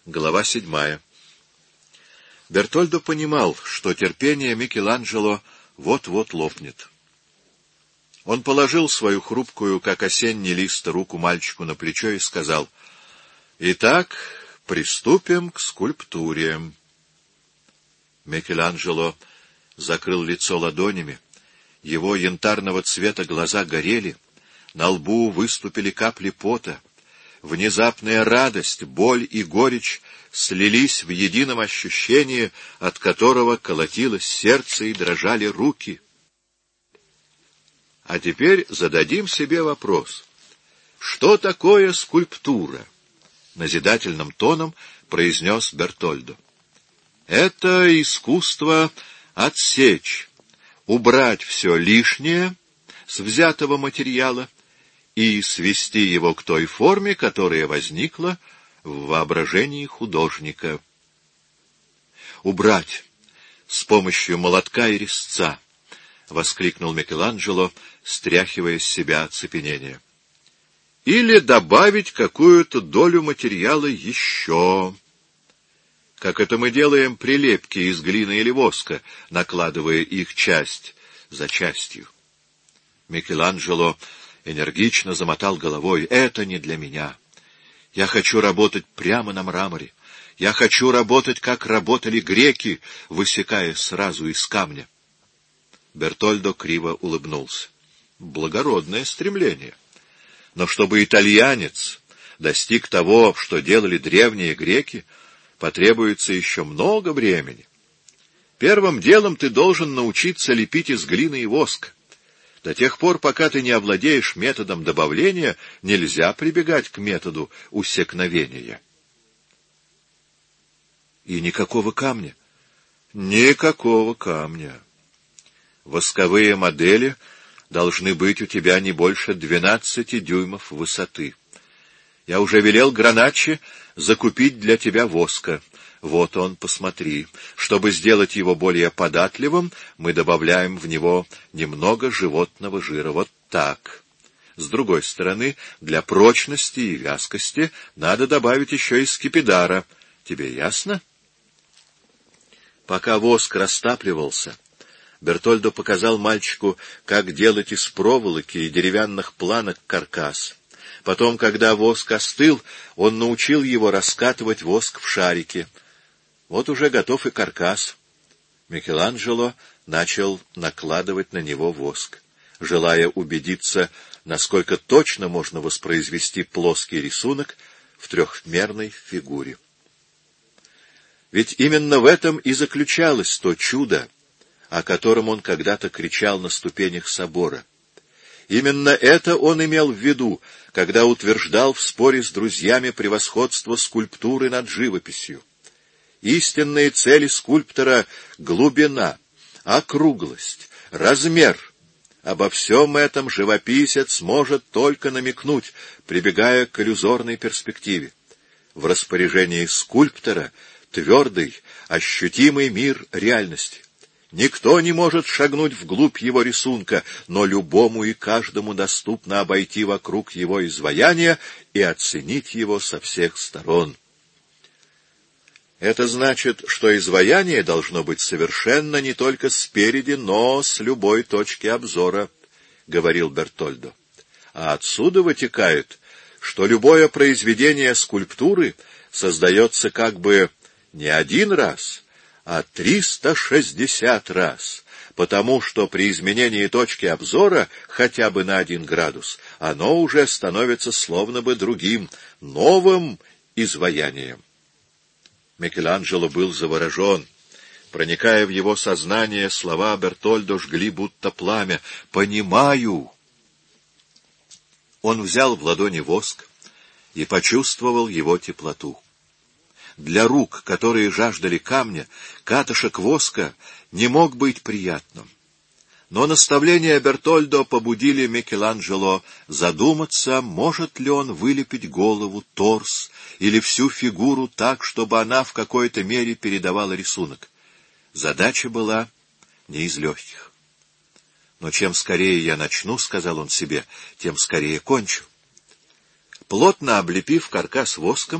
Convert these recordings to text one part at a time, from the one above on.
Глава 7. Бертольдо понимал, что терпение Микеланджело вот-вот лопнет. Он положил свою хрупкую, как осенний лист, руку мальчику на плечо и сказал: «Итак, приступим к скульптуре». Микеланджело закрыл лицо ладонями, его янтарного цвета глаза горели, на лбу выступили капли пота. Внезапная радость, боль и горечь слились в едином ощущении, от которого колотилось сердце и дрожали руки. А теперь зададим себе вопрос: что такое скульптура? Назидательным тоном произнес Бертольдо. Это искусство отсечь, убрать все лишнее с взятого материала и свести его к той форме, которая возникла в воображении художника. «Убрать с помощью молотка и резца!» — воскликнул Микеланджело, стряхивая с себя оцепенение. «Или добавить какую-то долю материала еще, как это мы делаем прилепки из глины или воска, накладывая их часть за частью». Микеланджело энергично замотал головой. «Это не для меня. Я хочу работать прямо на мраморе. Я хочу работать, как работали греки, высекая сразу из камня». Бертольдо криво улыбнулся. «Благородное стремление. Но чтобы итальянец достиг того, что делали древние греки, потребуется еще много времени. Первым делом ты должен научиться лепить из глины и воска. До тех пор, пока ты не овладеешь методом добавления, нельзя прибегать к методу усекновения». «И никакого камня?» «Никакого камня. Восковые модели должны быть у тебя не больше 12 дюймов высоты. Я уже велел Граначчи закупить для тебя воска. Вот он, посмотри. Чтобы сделать его более податливым, мы добавляем в него немного животного жира. Вот так. С другой стороны, для прочности и вязкости надо добавить еще и скипидара. Тебе ясно?» Пока воск растапливался, Бертольдо показал мальчику, как делать из проволоки и деревянных планок каркас. Потом, когда воск остыл, он научил его раскатывать воск в шарики. Вот уже готов и каркас. Микеланджело начал накладывать на него воск, желая убедиться, насколько точно можно воспроизвести плоский рисунок в трехмерной фигуре. Ведь именно в этом и заключалось то чудо, о котором он когда-то кричал на ступенях собора. Именно это он имел в виду, когда утверждал в споре с друзьями превосходство скульптуры над живописью. Истинные цели скульптора — глубина, округлость, размер. Обо всем этом живописец может только намекнуть, прибегая к иллюзорной перспективе. В распоряжении скульптора твердый, ощутимый мир реальности. Никто не может шагнуть вглубь его рисунка, но любому и каждому доступно обойти вокруг его изваяния и оценить его со всех сторон. Это значит, что изваяние должно быть совершенно не только спереди, но с любой точки обзора, — говорил Бертольдо. А отсюда вытекает, что любое произведение скульптуры создается как бы не один раз, а 360 раз, потому что при изменении точки обзора хотя бы на 1 градус оно уже становится словно бы другим, новым изваянием. Микеланджело был заворожен. Проникая в его сознание, слова Бертольдо жгли будто пламя. «Понимаю!» Он взял в ладони воск и почувствовал его теплоту. Для рук, которые жаждали камня, катышек воска не мог быть приятным. Но наставления Бертольдо побудили Микеланджело задуматься, может ли он вылепить голову, торс или всю фигуру так, чтобы она в какой-то мере передавала рисунок. Задача была не из легких. «Но чем скорее я начну, — сказал он себе, — тем скорее кончу». Плотно облепив каркас воском,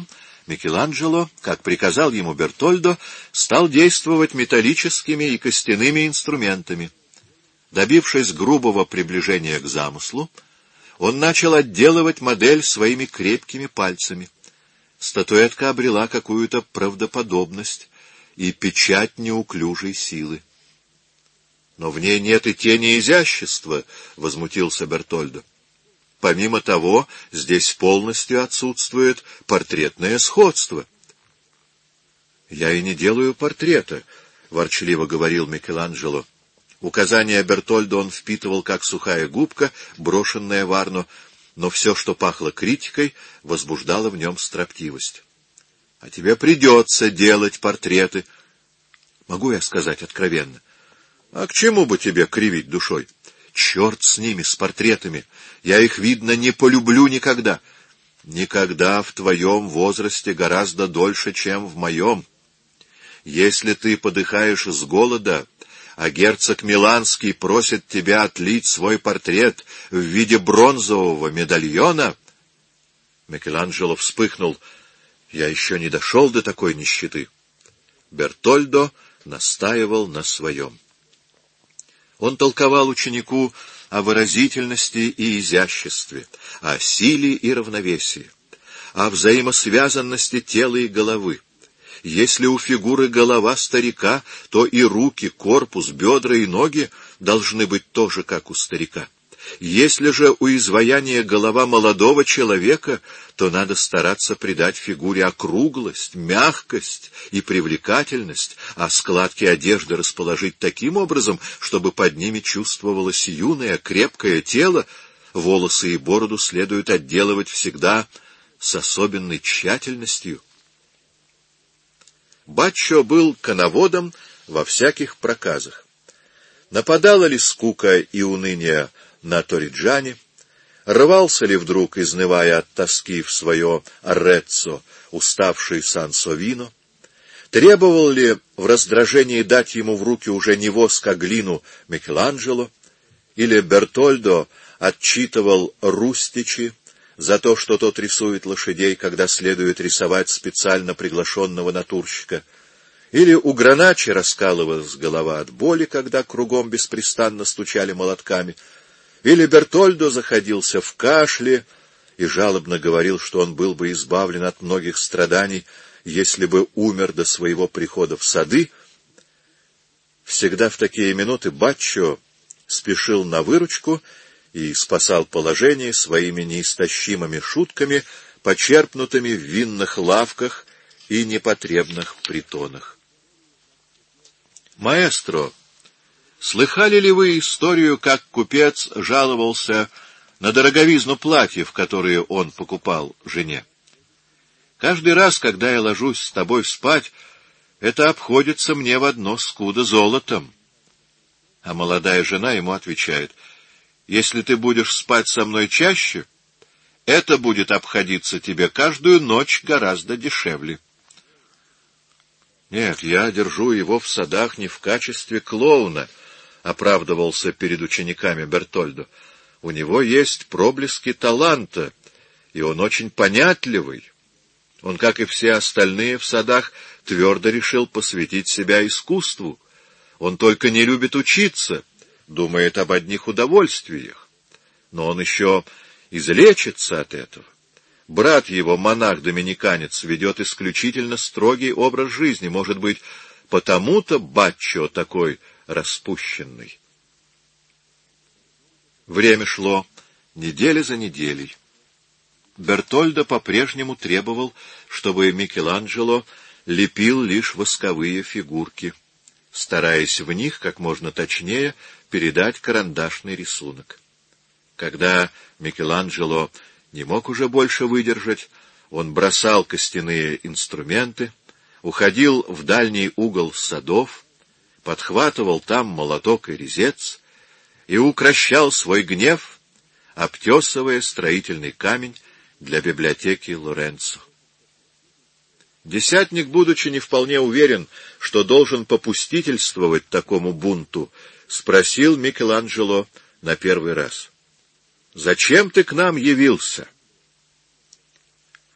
Микеланджело, как приказал ему Бертольдо, стал действовать металлическими и костяными инструментами. Добившись грубого приближения к замыслу, он начал отделывать модель своими крепкими пальцами. Статуэтка обрела какую-то правдоподобность и печать неуклюжей силы. «Но в ней нет и тени изящества», — возмутился Бертольдо. «Помимо того, здесь полностью отсутствует портретное сходство». «Я и не делаю портрета», — ворчливо говорил Микеланджело. Указания Бертольдо он впитывал, как сухая губка, брошенная в Арно, но все, что пахло критикой, возбуждало в нем строптивость. — А тебе придется делать портреты. — Могу я сказать откровенно? — А к чему бы тебе кривить душой? Черт с ними, с портретами. Я их, видно, не полюблю никогда. Никогда в твоем возрасте гораздо дольше, чем в моем. Если ты подыхаешь с голода, а герцог Миланский просит тебя отлить свой портрет в виде бронзового медальона... Микеланджело вспыхнул. Я еще не дошел до такой нищеты. Бертольдо настаивал на своем. Он толковал ученику о выразительности и изяществе, о силе и равновесии, о взаимосвязанности тела и головы. Если у фигуры голова старика, то и руки, корпус, бедра и ноги должны быть тоже, как у старика. Если же у изваяния голова молодого человека, то надо стараться придать фигуре округлость, мягкость и привлекательность, а складки одежды расположить таким образом, чтобы под ними чувствовалось юное, крепкое тело. Волосы и бороду следует отделывать всегда с особенной тщательностью. Баччо был коноводом во всяких проказах. Нападала ли скука и уныние на Ториджане, рвался ли вдруг, изнывая от тоски в свое Арреццо, уставший Сан-Совино, требовал ли в раздражении дать ему в руки уже не воск, а глину Микеланджело, или Бертольдо отчитывал Рустичи за то, что тот рисует лошадей, когда следует рисовать специально приглашенного натурщика, или у Граначи раскалывалась голова от боли, когда кругом беспрестанно стучали молотками, или Бертольдо заходился в кашле и жалобно говорил, что он был бы избавлен от многих страданий, если бы умер до своего прихода в сады. Всегда в такие минуты Баччо спешил на выручку и спасал положение своими неистощимыми шутками, почерпнутыми в винных лавках и непотребных притонах. «Маэстро, слыхали ли вы историю, как купец жаловался на дороговизну платьев, которые он покупал жене? Каждый раз, когда я ложусь с тобой спать, это обходится мне в одно скудо золотом». А молодая жена ему отвечает: «Если ты будешь спать со мной чаще, это будет обходиться тебе каждую ночь гораздо дешевле». «Нет, я держу его в садах не в качестве клоуна», — оправдывался перед учениками Бертольдо. «У него есть проблески таланта, и он очень понятливый. Он, как и все остальные в садах, твердо решил посвятить себя искусству. Он только не любит учиться, думает об одних удовольствиях. Но он еще излечится от этого. Брат его, монах-доминиканец, ведет исключительно строгий образ жизни. Может быть, потому-то Баччо такой распущенный». Время шло, неделя за неделей. Бертольдо по-прежнему требовал, чтобы Микеланджело лепил лишь восковые фигурки, стараясь в них как можно точнее передать карандашный рисунок. Когда Микеланджело не мог уже больше выдержать, он бросал костяные инструменты, уходил в дальний угол садов, подхватывал там молоток и резец и укрощал свой гнев, обтесывая строительный камень для библиотеки Лоренцо. Десятник, будучи не вполне уверен, что должен попустительствовать такому бунту, спросил Микеланджело на первый раз: «Зачем ты к нам явился?»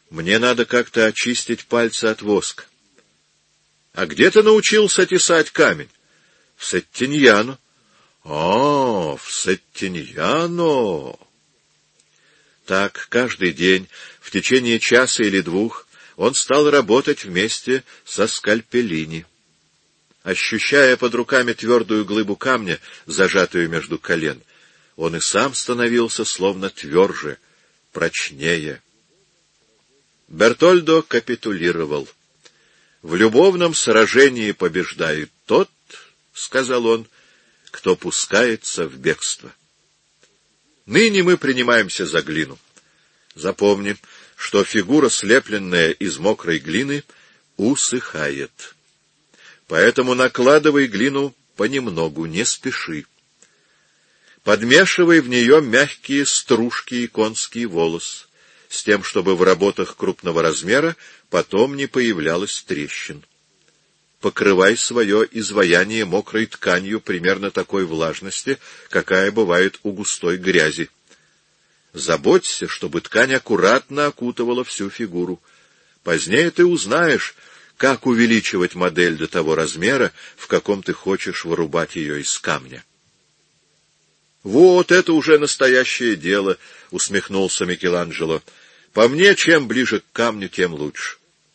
Мне надо как-то очистить пальцы от воска. — А где ты научился тесать камень? — В Сеттиньяно. — в Сеттиньяно. Так, каждый день, в течение часа или двух, он стал работать вместе со Скальпеллини. Ощущая под руками твердую глыбу камня, зажатую между колен, он и сам становился словно тверже, прочнее. Бертольдо капитулировал. «В любовном сражении побеждает тот, — сказал он, — кто пускается в бегство. Ныне мы принимаемся за глину. Запомни, что фигура, слепленная из мокрой глины, усыхает. Поэтому накладывай глину понемногу, не спеши. Подмешивай в нее мягкие стружки и конский волос, с тем, чтобы в работах крупного размера потом не появлялось трещин. Покрывай свое изваяние мокрой тканью примерно такой влажности, какая бывает у густой грязи. Заботься, чтобы ткань аккуратно окутывала всю фигуру. Позднее ты узнаешь, как увеличивать модель до того размера, в каком ты хочешь вырубать ее из камня. — Вот это уже настоящее дело, — усмехнулся Микеланджело. — По мне, чем ближе к камню, тем лучше.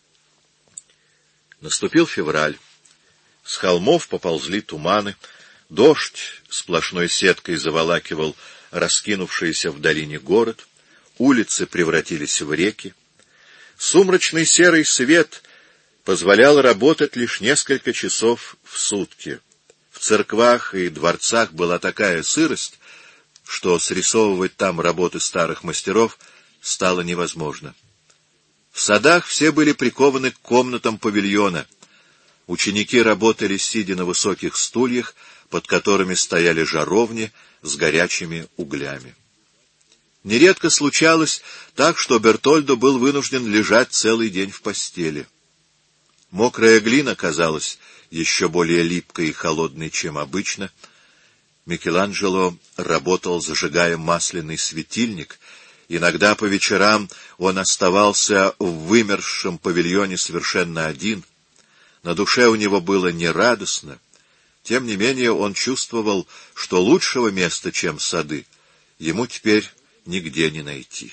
Наступил февраль. С холмов поползли туманы. Дождь сплошной сеткой заволакивал раскинувшийся в долине город. Улицы превратились в реки. Сумрачный серый свет позволял работать лишь несколько часов в сутки. В церквах и дворцах была такая сырость, что срисовывать там работы старых мастеров стало невозможно. В садах все были прикованы к комнатам павильона. Ученики работали, сидя на высоких стульях, под которыми стояли жаровни с горячими углями. Нередко случалось так, что Бертольдо был вынужден лежать целый день в постели. Мокрая глина казалась еще более липкой и холодной, чем обычно. Микеланджело работал, зажигая масляный светильник. Иногда по вечерам он оставался в вымерзшем павильоне совершенно один. На душе у него было нерадостно. Тем не менее он чувствовал, что лучшего места, чем сады, ему теперь нигде не найти.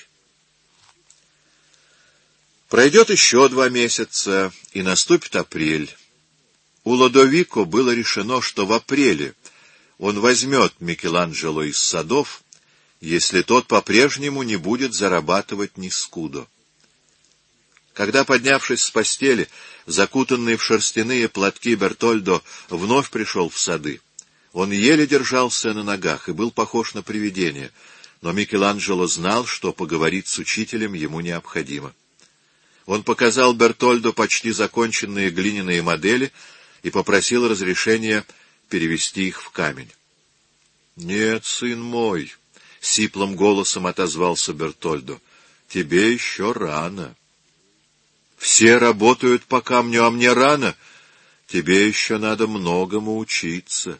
Пройдет еще 2 месяца, и наступит апрель. У Лодовико было решено, что в апреле он возьмет Микеланджело из садов, если тот по-прежнему не будет зарабатывать ни скудо. Когда, поднявшись с постели, закутанный в шерстяные платки, Бертольдо вновь пришел в сады, он еле держался на ногах и был похож на привидение, но Микеланджело знал, что поговорить с учителем ему необходимо. Он показал Бертольдо почти законченные глиняные модели и попросил разрешения перевести их в камень. — Нет, сын мой, — сиплым голосом отозвался Бертольдо, — тебе еще рано. — Все работают по камню, а мне рано. Тебе еще надо многому учиться.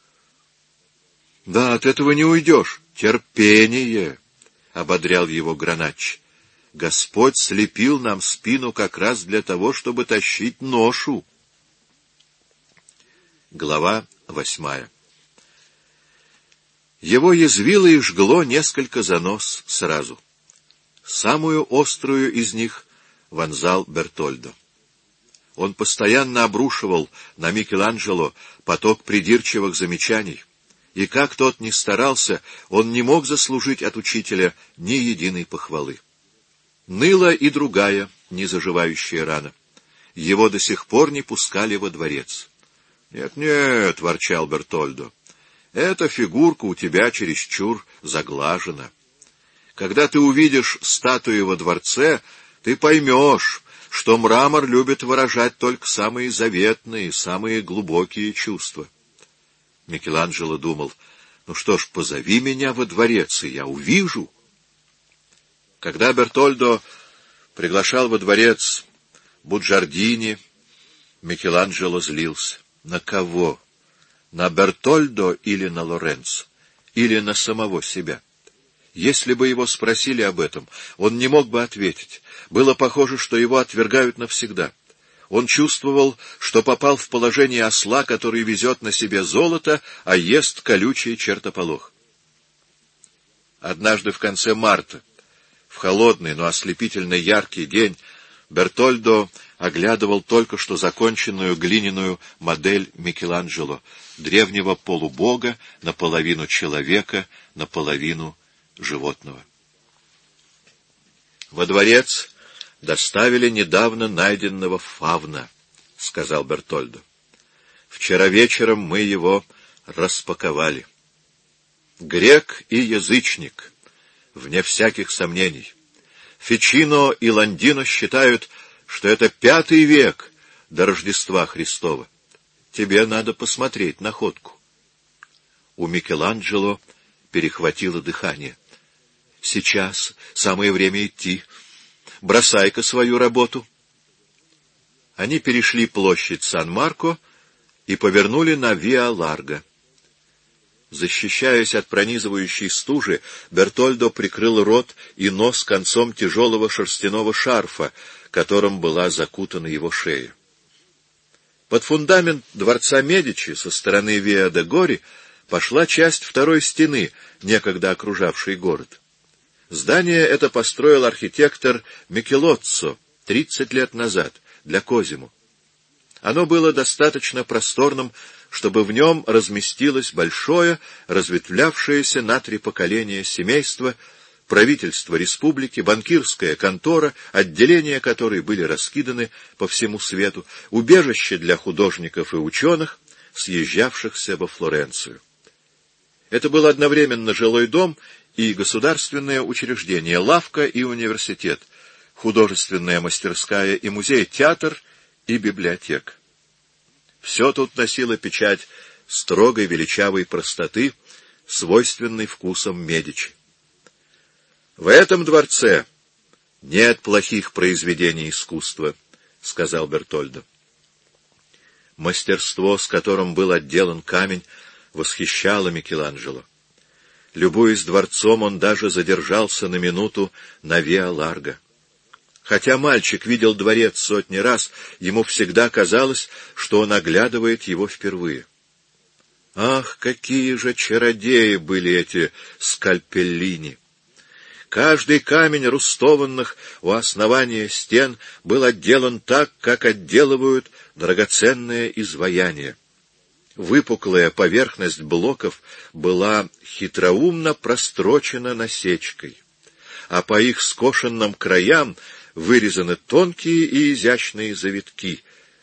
— Да, от этого не уйдешь. Терпение, — ободрял его Граначчи. Господь слепил нам спину как раз для того, чтобы тащить ношу. Глава 8. Его язвило и жгло несколько занос сразу. Самую острую из них вонзал Бертольдо. Он постоянно обрушивал на Микеланджело поток придирчивых замечаний, и как тот ни старался, он не мог заслужить от учителя ни единой похвалы. Ныла и другая незаживающая рана. Его до сих пор не пускали во дворец. «Нет, — ворчал Бертольдо, — эта фигурка у тебя чересчур заглажена. Когда ты увидишь статуи во дворце, ты поймешь, что мрамор любит выражать только самые заветные, самые глубокие чувства». Микеланджело думал: ну что ж, позови меня во дворец, и я увижу. Когда Бертольдо приглашал во дворец Буджардини, Микеланджело злился. На кого? На Бертольдо или на Лоренцо? Или на самого себя? Если бы его спросили об этом, он не мог бы ответить. Было похоже, что его отвергают навсегда. Он чувствовал, что попал в положение осла, который везет на себе золото, а ест колючий чертополох. Однажды в конце марта, в холодный, но ослепительно яркий день, Бертольдо оглядывал только что законченную глиняную модель Микеланджело, древнего полубога, наполовину человека, наполовину животного. «Во дворец доставили недавно найденного фавна», — сказал Бертольдо. «Вчера вечером мы его распаковали. Грек и язычник, вне всяких сомнений. Фичино и Ландино считают, что это 5 век до Рождества Христова. Тебе надо посмотреть находку». У Микеланджело перехватило дыхание. «Сейчас самое время идти. Бросай-ка свою работу». Они перешли площадь Сан-Марко и повернули на Виа-Ларго. Защищаясь от пронизывающей стужи, Бертольдо прикрыл рот и нос концом тяжелого шерстяного шарфа, которым была закутана его шея. Под фундамент дворца Медичи со стороны Виа-де-Гори пошла часть второй стены, некогда окружавшей город. Здание это построил архитектор Микелоццо 30 лет назад для Козимо. Оно было достаточно просторным, чтобы в нем разместилось большое, разветвлявшееся на 3 поколения семейство, правительство республики, банкирская контора, отделения которой были раскиданы по всему свету, убежище для художников и ученых, съезжавшихся во Флоренцию. Это был одновременно жилой дом и государственное учреждение, лавка и университет, художественная мастерская и музей, театр и библиотека. Все тут носило печать строгой величавой простоты, свойственной вкусам Медичи. «В этом дворце нет плохих произведений искусства», — сказал Бертольдо. Мастерство, с которым был отделан камень, восхищало Микеланджело. Любуясь дворцом, он даже задержался на минуту на Виа-Ларго. Хотя мальчик видел дворец сотни раз, ему всегда казалось, что он оглядывает его впервые. Ах, какие же чародеи были эти скальпеллини! Каждый камень рустованных у основания стен был отделан так, как отделывают драгоценное изваяние. Выпуклая поверхность блоков была хитроумно прострочена насечкой, а по их скошенным краям вырезаны тонкие и изящные завитки.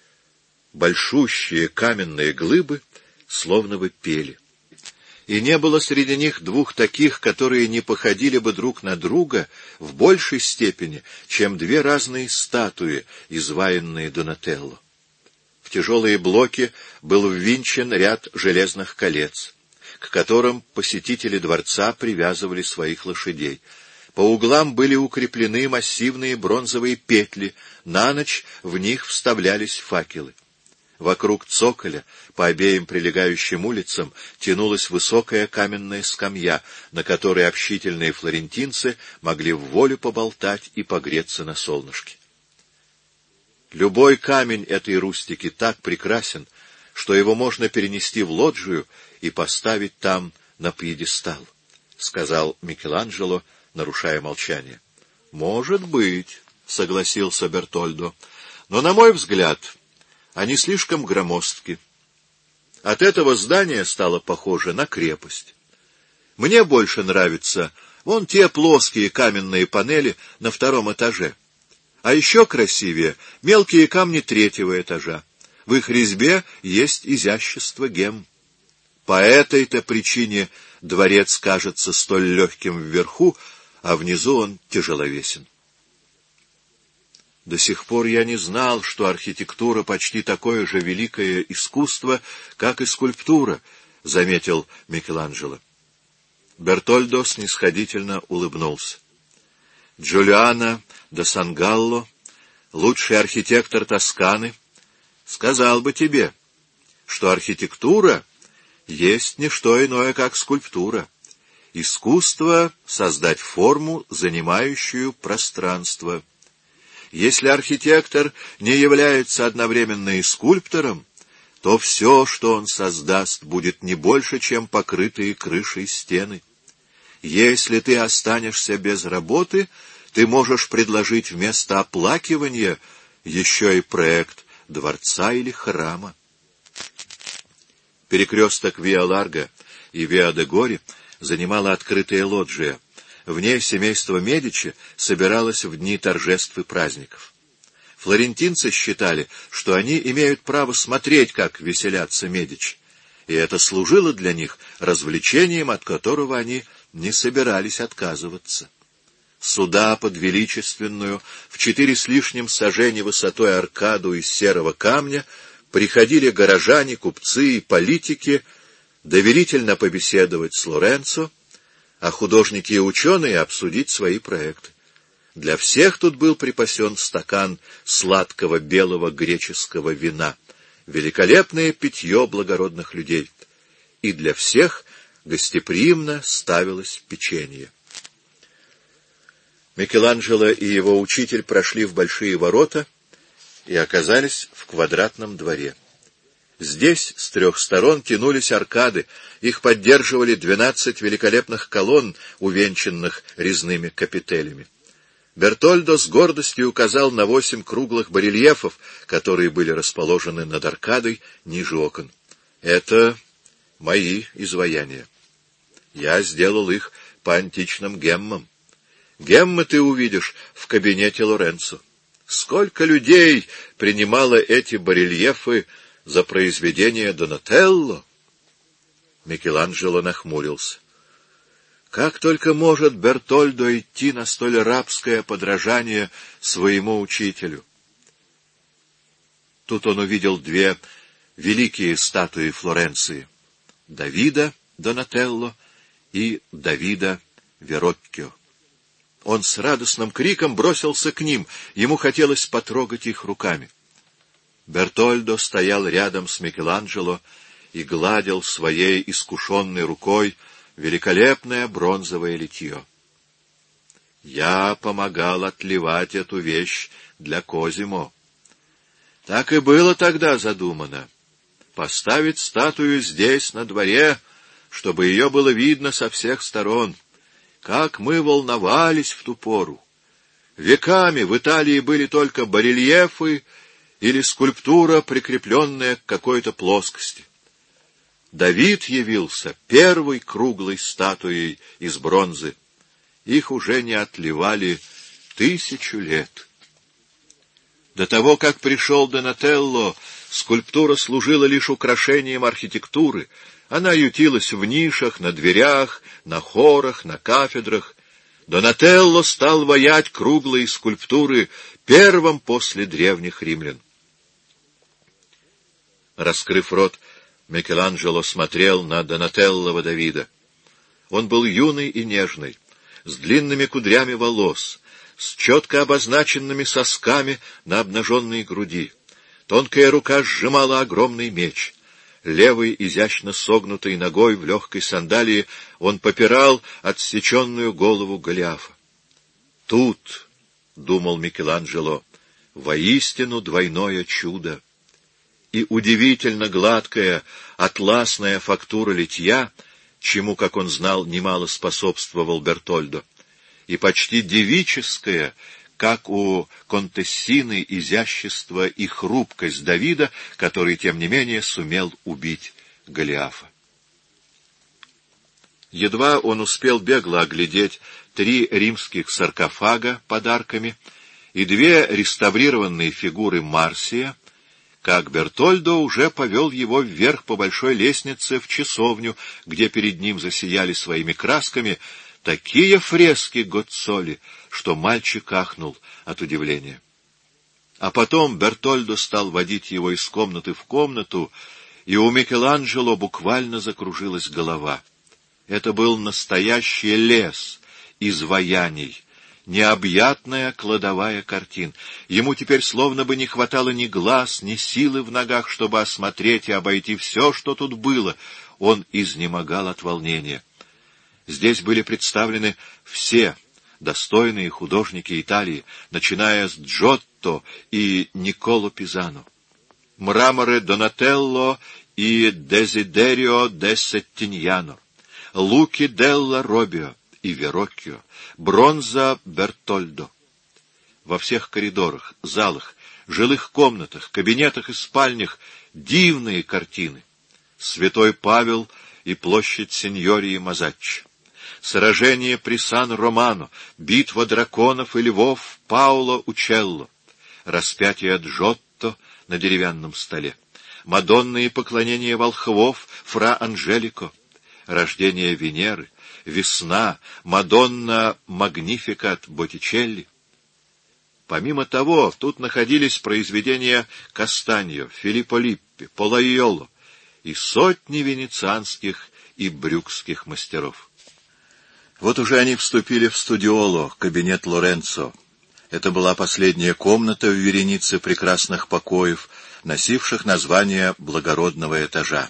Большущие каменные глыбы словно бы пели. И не было среди них 2 таких, которые не походили бы друг на друга в большей степени, чем 2 разные статуи, изваянные Донателло. В тяжелые блоки был ввинчен ряд железных колец, к которым посетители дворца привязывали своих лошадей. По углам были укреплены массивные бронзовые петли, на ночь в них вставлялись факелы. Вокруг цоколя, по обеим прилегающим улицам, тянулась высокая каменная скамья, на которой общительные флорентинцы могли в волю поболтать и погреться на солнышке. Любой камень этой рустики так прекрасен, что его можно перенести в лоджию и поставить там на пьедестал, — сказал Микеланджело, нарушая молчание. — Может быть, — согласился Бертольдо, — но, на мой взгляд, они слишком громоздки. От этого здание стало похоже на крепость. Мне больше нравятся вон те плоские каменные панели на 2-м этаже. А еще красивее мелкие камни 3-го этажа. В их резьбе есть изящество гем. По этой-то причине дворец кажется столь легким вверху, а внизу он тяжеловесен. До сих пор я не знал, что архитектура почти такое же великое искусство, как и скульптура, — заметил Микеланджело. Бертольдо снисходительно улыбнулся. Джулиано да Сангалло, лучший архитектор Тосканы, сказал бы тебе, что архитектура есть не что иное, как скульптура, Искусство — создать форму, занимающую пространство. Если архитектор не является одновременно и скульптором, то все, что он создаст, будет не больше, чем покрытые крышей стены. Если ты останешься без работы, ты можешь предложить вместо оплакивания еще и проект дворца или храма. Перекресток Виа-Ларго и Виа-де-Гори занимала открытая лоджия. В ней семейство Медичи собиралось в дни торжеств и праздников. Флорентинцы считали, что они имеют право смотреть, как веселятся Медичи, и это служило для них развлечением, от которого они не собирались отказываться. Сюда, под величественную, в 4 с лишним сажени высотой аркаду из серого камня, приходили горожане, купцы и политики доверительно побеседовать с Лоренцо, а художники и ученые обсудить свои проекты. Для всех тут был припасен стакан сладкого белого греческого вина, великолепное питье благородных людей, и для всех гостеприимно ставилось печенье. Микеланджело и его учитель прошли в большие ворота и оказались в квадратном дворе. Здесь с 3 сторон тянулись аркады, их поддерживали 12 великолепных колонн, увенчанных резными капителями. Бертольдо с гордостью указал на 8 круглых барельефов, которые были расположены над аркадой ниже окон. Это мои изваяния. Я сделал их по античным геммам. Геммы ты увидишь в кабинете Лоренцо. Сколько людей принимало эти барельефы за произведение Донателло? Микеланджело нахмурился. Как только может Бертольдо идти на столь рабское подражание своему учителю? Тут он увидел 2 великие статуи Флоренции — Давида Донателло и Давида Вероккио. Он с радостным криком бросился к ним, ему хотелось потрогать их руками. Бертольдо стоял рядом с Микеланджело и гладил своей искушенной рукой великолепное бронзовое литье. Я помогал отливать эту вещь для Козимо. Так и было тогда задумано. Поставить статую здесь, на дворе, чтобы ее было видно со всех сторон. Как мы волновались в ту пору! Веками в Италии были только барельефы или скульптура, прикрепленная к какой-то плоскости. Давид явился первой круглой статуей из бронзы. Их уже не отливали 1000 лет. До того, как пришел Донателло, скульптура служила лишь украшением архитектуры. Она ютилась в нишах, на дверях, на хорах, на кафедрах. Донателло стал ваять круглые скульптуры первым после древних римлян. Раскрыв рот, Микеланджело смотрел на Донателлова Давида. Он был юный и нежный, с длинными кудрями волос, с четко обозначенными сосками на обнаженной груди. Тонкая рука сжимала огромный меч. Левой, изящно согнутой ногой в легкой сандалии он попирал отсеченную голову Голиафа. «Тут, — думал Микеланджело, — воистину двойное чудо. И удивительно гладкая, атласная фактура литья, чему, как он знал, немало способствовал Бертольдо, и почти девическая, как у Контессины, изящество и хрупкость Давида, который, тем не менее, сумел убить Голиафа. Едва он успел бегло оглядеть 3 римских саркофага под арками и 2 реставрированные фигуры Марсия, как Бертольдо уже повел его вверх по большой лестнице в часовню, где перед ним засияли своими красками такие фрески Гоццоли, что мальчик ахнул от удивления. А потом Бертольдо стал водить его из комнаты в комнату, и у Микеланджело буквально закружилась голова. Это был настоящий лес изваяний, необъятная кладовая картин. Ему теперь словно бы не хватало ни глаз, ни силы в ногах, чтобы осмотреть и обойти все, что тут было. Он изнемогал от волнения. Здесь были представлены все достойные художники Италии, начиная с Джотто и Никколо Пизано. Мраморы Донателло и Дезидерио де Сеттиньяно, луки Делла Робио и Вероккио, бронза Бертольдо. Во всех коридорах, залах, жилых комнатах, кабинетах и спальнях дивные картины. Святой Павел и площадь Синьории Мазаччо, сражение при Сан-Романо, битва драконов и львов Паоло Учелло, распятие Джотто на деревянном столе, Мадонны и поклонение волхвов Фра Анжелико, рождение Венеры, весна, Мадонна Магнификат Боттичелли. Помимо того, тут находились произведения Кастаньо, Филиппо Липпи, Полайоло и сотни венецианских и брюгских мастеров. Вот уже они вступили в студиоло, кабинет Лоренцо. Это была последняя комната в веренице прекрасных покоев, носивших название благородного этажа.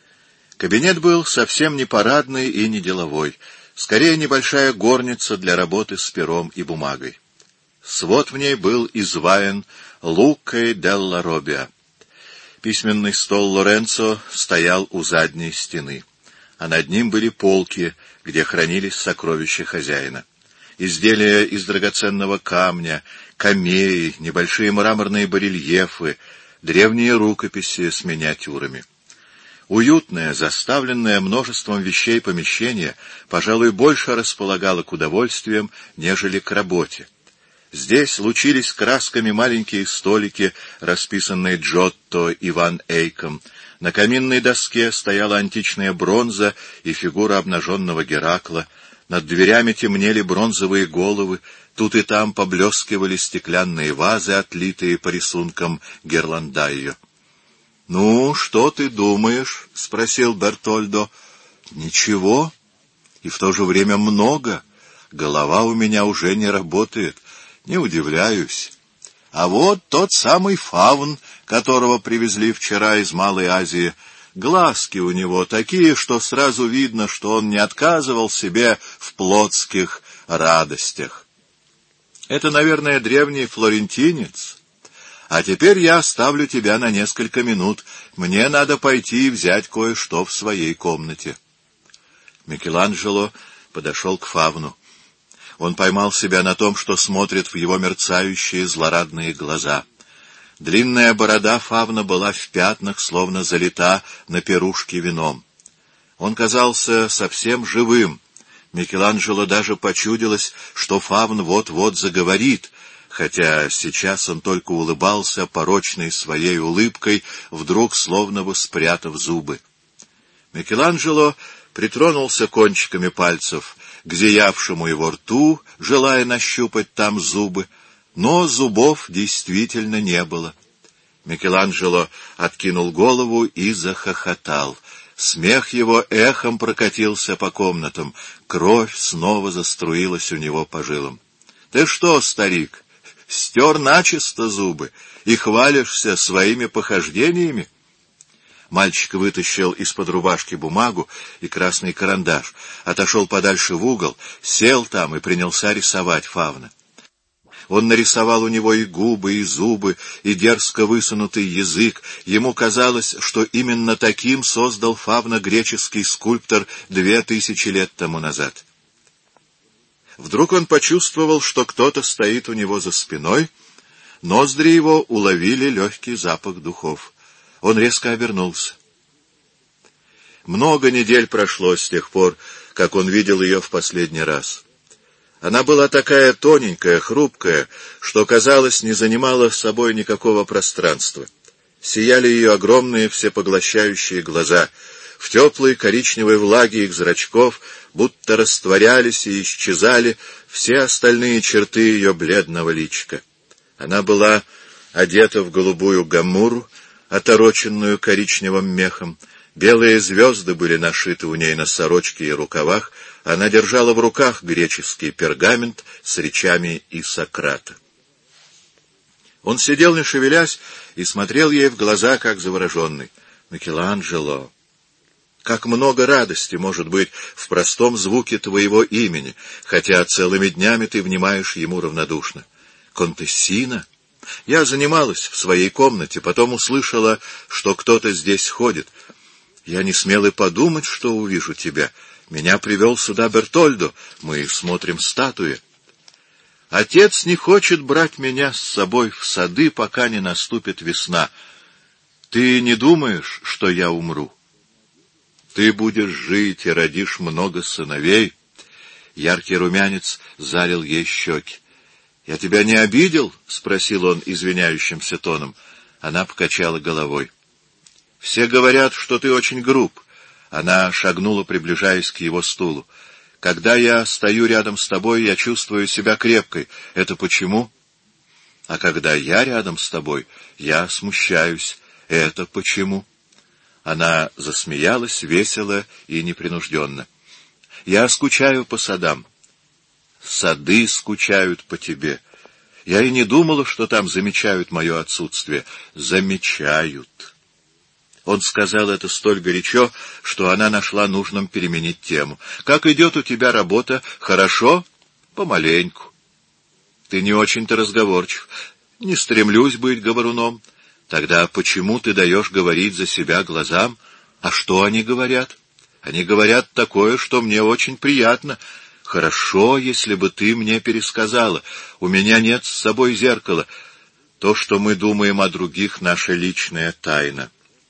Кабинет был совсем не парадный и не деловой, скорее небольшая горница для работы с пером и бумагой. Свод в ней был изваян Лукой делла Робио. Письменный стол Лоренцо стоял у задней стены, а над ним были полки, где хранились сокровища хозяина. Изделия из драгоценного камня, камеи, небольшие мраморные барельефы, древние рукописи с миниатюрами. Уютное, заставленное множеством вещей помещение, пожалуй, больше располагало к удовольствиям, нежели к работе. Здесь лучились красками маленькие столики, расписанные Джотто и Ван Эйком. На каминной доске стояла античная бронза и фигура обнаженного Геракла. Над дверями темнели бронзовые головы, тут и там поблескивали стеклянные вазы, отлитые по рисункам Герландайо. — Ну, что ты думаешь? — спросил Бертольдо. — Ничего. И в то же время много. Голова у меня уже не работает. Не удивляюсь. А вот тот самый фавн, которого привезли вчера из Малой Азии. Глазки у него такие, что сразу видно, что он не отказывал себе в плотских радостях. Это, наверное, древний флорентинец. А теперь я оставлю тебя на несколько минут. Мне надо пойти и взять кое-что в своей комнате. Микеланджело подошел к фавну. Он поймал себя на том, что смотрит в его мерцающие злорадные глаза. Длинная борода фавна была в пятнах, словно залита на пирушке вином. Он казался совсем живым. Микеланджело даже почудилось, что фавн вот-вот заговорит, хотя сейчас он только улыбался порочной своей улыбкой, вдруг словно бы спрятав зубы. Микеланджело притронулся кончиками пальцев к зиявшему его рту, желая нащупать там зубы, но зубов действительно не было. Микеланджело откинул голову и захохотал. Смех его эхом прокатился по комнатам, кровь снова заструилась у него по жилам. — Ты что, старик, стер начисто зубы и хвалишься своими похождениями? Мальчик вытащил из-под рубашки бумагу и красный карандаш, отошел подальше в угол, сел там и принялся рисовать фавна. Он нарисовал у него и губы, и зубы, и дерзко высунутый язык. Ему казалось, что именно таким создал фавна греческий скульптор 2000 лет тому назад. Вдруг он почувствовал, что кто-то стоит у него за спиной. Ноздри его уловили легкий запах духов. Он резко обернулся. Много недель прошло с тех пор, как он видел ее в последний раз. Она была такая тоненькая, хрупкая, что, казалось, не занимала с собой никакого пространства. Сияли ее огромные всепоглощающие глаза. В теплой коричневой влаге их зрачков будто растворялись и исчезали все остальные черты ее бледного личика. Она была одета в голубую гамуру, отороченную коричневым мехом. Белые звезды были нашиты у ней на сорочке и рукавах. Она держала в руках греческий пергамент с речами Исократа. Он сидел, не шевелясь, и смотрел ей в глаза, как завороженный. — Микеланджело, Как много радости может быть в простом звуке твоего имени, хотя целыми днями ты внимаешь ему равнодушно. Контессина? Я занималась в своей комнате, потом услышала, что кто-то здесь ходит. Я не смела подумать, что увижу тебя. Меня привел сюда Бертольдо, мы смотрим статуи. Отец не хочет брать меня с собой в сады, пока не наступит весна. Ты не думаешь, что я умру? Ты будешь жить и родишь много сыновей. Яркий румянец залил ей щеки. — Я тебя не обидел? — спросил он извиняющимся тоном. Она покачала головой. — Все говорят, что ты очень груб. Она шагнула, приближаясь к его стулу. — Когда я стою рядом с тобой, я чувствую себя крепкой. Это почему? — А когда я рядом с тобой, я смущаюсь. Это почему? Она засмеялась весело и непринужденно. — Я скучаю по садам. Сады скучают по тебе. Я и не думала, что там замечают мое отсутствие. Замечают. Он сказал это столь горячо, что она нашла нужным переменить тему. — Как идет у тебя работа? Хорошо? Помаленьку. Ты не очень-то разговорчив. Не стремлюсь быть говоруном. Тогда почему ты даешь говорить за себя глазам? А что они говорят? Они говорят такое, что мне очень приятно. Хорошо, если бы ты мне пересказала. У меня нет с собой зеркала. То, что мы думаем о других, наша личная тайна.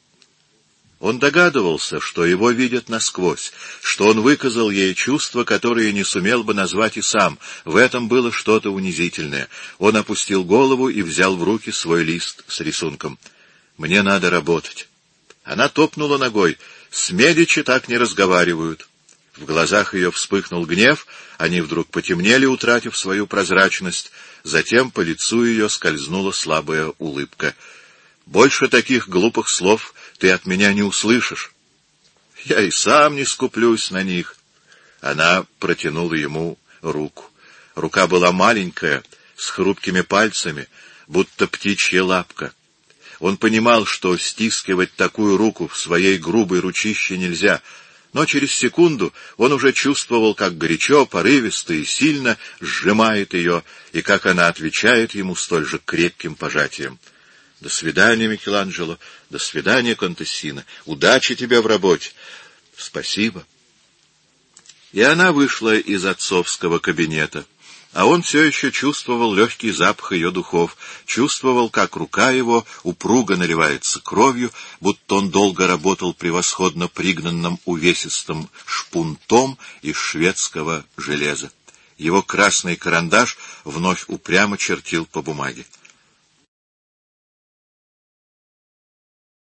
Он догадывался, что его видят насквозь, что он выказал ей чувства, которые не сумел бы назвать и сам. В этом было что-то унизительное. Он опустил голову и взял в руки свой лист с рисунком. «Мне надо работать». Она топнула ногой. «С Медичи так не разговаривают». В глазах ее вспыхнул гнев, они вдруг потемнели, утратив свою прозрачность. Затем по лицу ее скользнула слабая улыбка. «Больше таких глупых слов ты от меня не услышишь. Я и сам не скуплюсь на них». Она протянула ему руку. Рука была маленькая, с хрупкими пальцами, будто птичья лапка. Он понимал, что стискивать такую руку в своей грубой ручище нельзя, но через секунду он уже чувствовал, как горячо, порывисто и сильно сжимает ее, и как она отвечает ему столь же крепким пожатием. «До свидания, Микеланджело. До свидания, Контессина. Удачи тебе в работе». «Спасибо». И она вышла из отцовского кабинета, а он все еще чувствовал легкий запах ее духов, чувствовал, как рука его упруго наливается кровью, будто он долго работал превосходно пригнанным увесистым шпунтом из шведского железа. Его красный карандаш вновь упрямо чертил по бумаге.